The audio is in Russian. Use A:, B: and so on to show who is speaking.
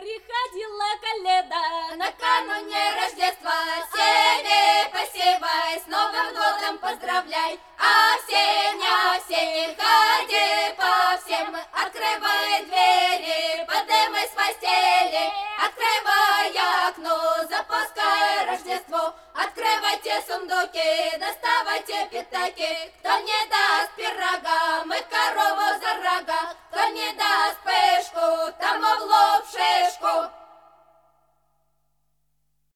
A: приходила Коледа
B: накануне Рождества. Всеми посевай, с Новым годом поздравляй. Осень, ходи по всем, открывай двери, поднимай с постели, открывай окно, запускай Рождество. Открывайте сундуки, доставайте пятаки, кто не